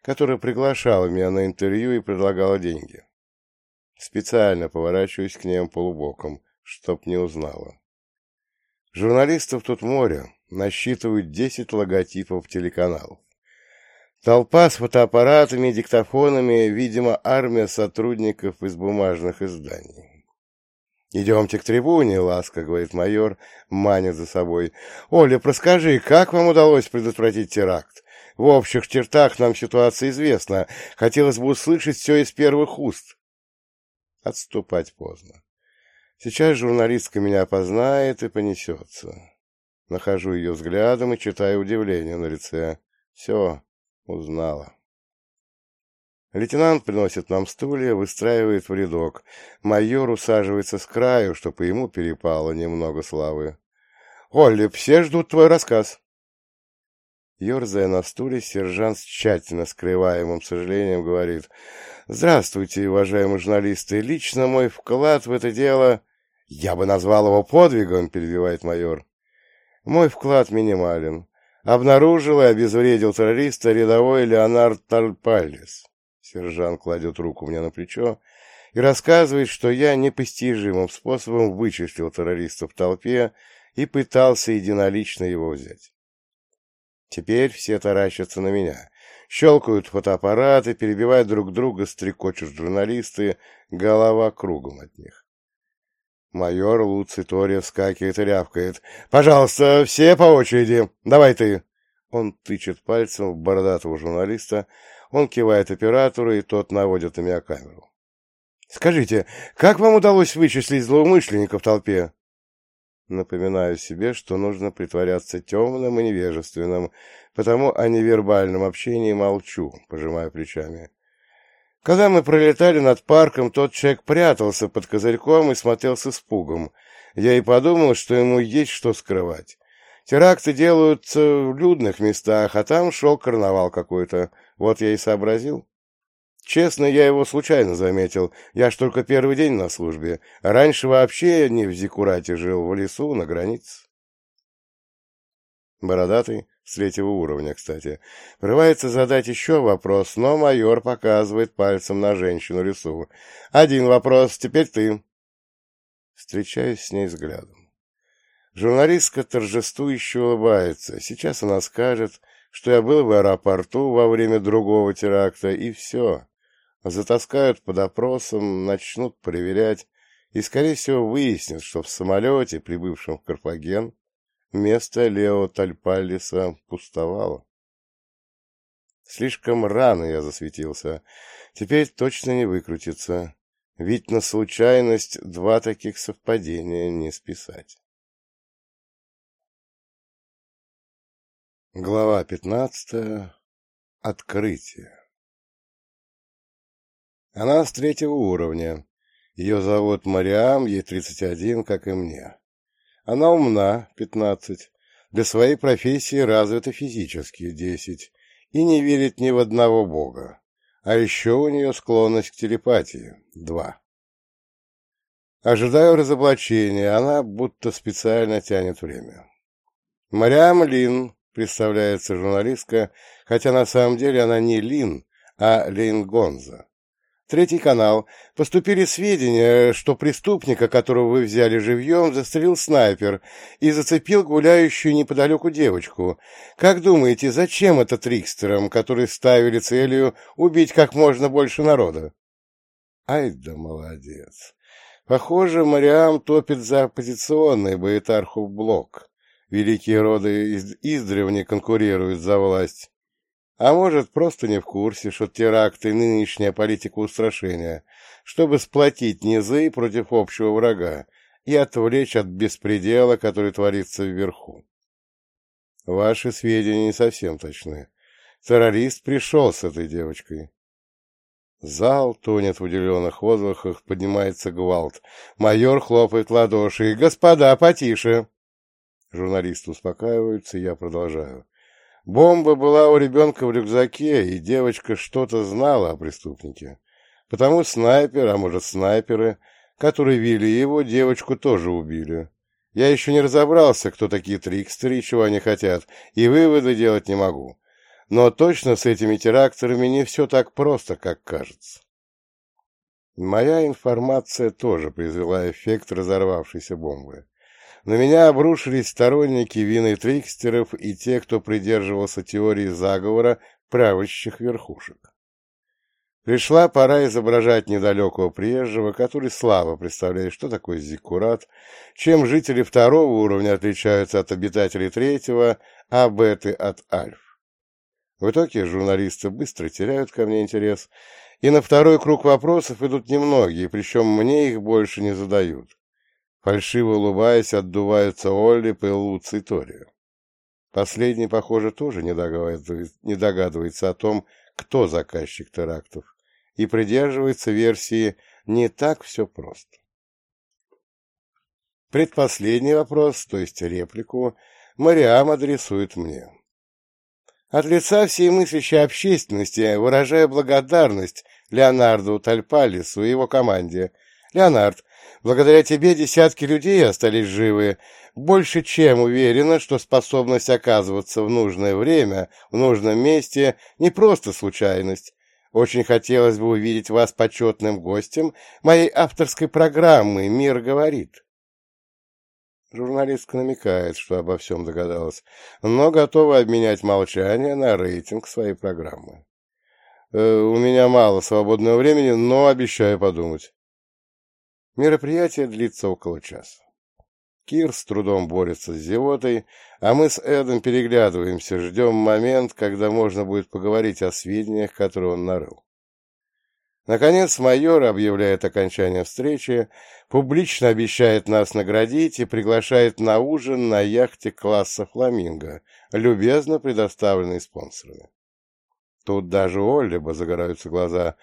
которая приглашала меня на интервью и предлагала деньги. Специально поворачиваюсь к ним полубоком, чтоб не узнала. Журналистов тут море, насчитывают 10 логотипов телеканалов. Толпа с фотоаппаратами и диктофонами, видимо, армия сотрудников из бумажных изданий. «Идемте к трибуне», — ласка, — говорит майор, манит за собой. «Оля, расскажи, как вам удалось предотвратить теракт? В общих чертах нам ситуация известна. Хотелось бы услышать все из первых уст». Отступать поздно. Сейчас журналистка меня опознает и понесется. Нахожу ее взглядом и читаю удивление на лице. Все, узнала. Лейтенант приносит нам стулья, выстраивает в рядок. Майор усаживается с краю, чтобы ему перепало немного славы. «Олли, все ждут твой рассказ». Ёрзая на стуле, сержант с тщательно скрываемым сожалением говорит: «Здравствуйте, уважаемые журналисты. Лично мой вклад в это дело...» «Я бы назвал его подвигом», — перебивает майор. «Мой вклад минимален. Обнаружил и обезвредил террориста рядовой Леонард Тальпаллис». Сержант кладет руку мне на плечо и рассказывает, что я непостижимым способом вычислил террориста в толпе и пытался единолично его взять. Теперь все таращатся на меня, щелкают фотоаппараты, перебивают друг друга, стрекочут журналисты, голова кругом от них. Майор Луций Тория вскакивает и рявкает: «Пожалуйста, все по очереди! Давай ты!» Он тычет пальцем в бородатого журналиста, он кивает оператору, и тот наводит на меня камеру. «Скажите, как вам удалось вычислить злоумышленника в толпе?» Напоминаю себе, что нужно притворяться темным и невежественным, потому о невербальном общении молчу, пожимая плечами. Когда мы пролетали над парком, тот человек прятался под козырьком и смотрел с испугом. Я и подумал, что ему есть что скрывать. Теракты делаются в людных местах, а там шел карнавал какой-то. Вот я и сообразил. Честно, я его случайно заметил. Я ж только первый день на службе. Раньше вообще не в зиккурате жил, в лесу, на границе. Бородатый, с 3-го уровня, кстати, врывается задать еще вопрос, но майор показывает пальцем на женщину лесу. «Один вопрос, теперь ты». Встречаюсь с ней взглядом. Журналистка торжествующе улыбается. Сейчас она скажет, что я был в аэропорту во время другого теракта, и все. Затаскают под опросом, начнут проверять, и, скорее всего, выяснят, что в самолете, прибывшем в Карфаген, место Лео Тальпаллиса пустовало. Слишком рано я засветился. Теперь точно не выкрутится. Ведь на случайность 2 таких совпадения не списать. Глава 15. Открытие. Она с 3-го уровня. Ее зовут Мариам, ей 31, как и мне. Она умна, 15, для своей профессии развита физически, 10, и не верит ни в одного бога. А еще у нее склонность к телепатии, 2. Ожидаю разоблачения, она будто специально тянет время. Мариам Лин, представляется журналистка, хотя на самом деле она не Лин, а Лин Гонза. 3-й канал. Поступили сведения, что преступника, которого вы взяли живьем, застрелил снайпер и зацепил гуляющую неподалеку девочку. Как думаете, зачем это трикстерам, которые ставили целью убить как можно больше народа? Ай да молодец. Похоже, Мариам топит за оппозиционный Баэтархов блок. Великие роды издревле конкурируют за власть. А может, просто не в курсе, что теракты и нынешняя политика устрашения, чтобы сплотить низы против общего врага и отвлечь от беспредела, который творится вверху. Ваши сведения не совсем точны. Террорист пришел с этой девочкой. Зал тонет в удивленных отзвуках, поднимается гвалт. Майор хлопает в ладоши. «Господа, потише!» Журналисты успокаиваются, я продолжаю. Бомба была у ребенка в рюкзаке, и девочка что-то знала о преступнике. Потому снайпер, а может снайперы, которые вели его, девочку тоже убили. Я еще не разобрался, кто такие трикстеры и чего они хотят, и выводы делать не могу. Но точно с этими теракторами не все так просто, как кажется. Моя информация тоже произвела эффект разорвавшейся бомбы. На меня обрушились сторонники вины трикстеров и те, кто придерживался теории заговора правящих верхушек. Пришла пора изображать недалекого приезжего, который слабо представляет, что такое зиккурат, чем жители второго уровня отличаются от обитателей третьего, а беты от альф. В итоге журналисты быстро теряют ко мне интерес, и на второй круг вопросов идут немногие, причем мне их больше не задают. Фальшиво улыбаясь, отдуваются Оллип и Луций Торию. Последний, похоже, тоже не догадывается о том, кто заказчик терактов, и придерживается версии «не так все просто». Предпоследний вопрос, то есть реплику, Мариам адресует мне. От лица всей мыслящей общественности выражаю благодарность Леонарду Тальпалису и его команде. Леонард, благодаря тебе десятки людей остались живы. Больше чем уверена, что способность оказываться в нужное время, в нужном месте не просто случайность. Очень хотелось бы увидеть вас почетным гостем моей авторской программы «Мир говорит». Журналистка намекает, что обо всем догадалась, но готова обменять молчание на рейтинг своей программы. У меня мало свободного времени, но обещаю подумать. Мероприятие длится около часа. Кир с трудом борется с зевотой, а мы с Эдом переглядываемся, ждем момент, когда можно будет поговорить о сведениях, которые он нарыл. Наконец майор объявляет окончание встречи, публично обещает нас наградить и приглашает на ужин на яхте класса «Фламинго», любезно предоставленной спонсорами. Тут даже у Оллиба загораются глаза,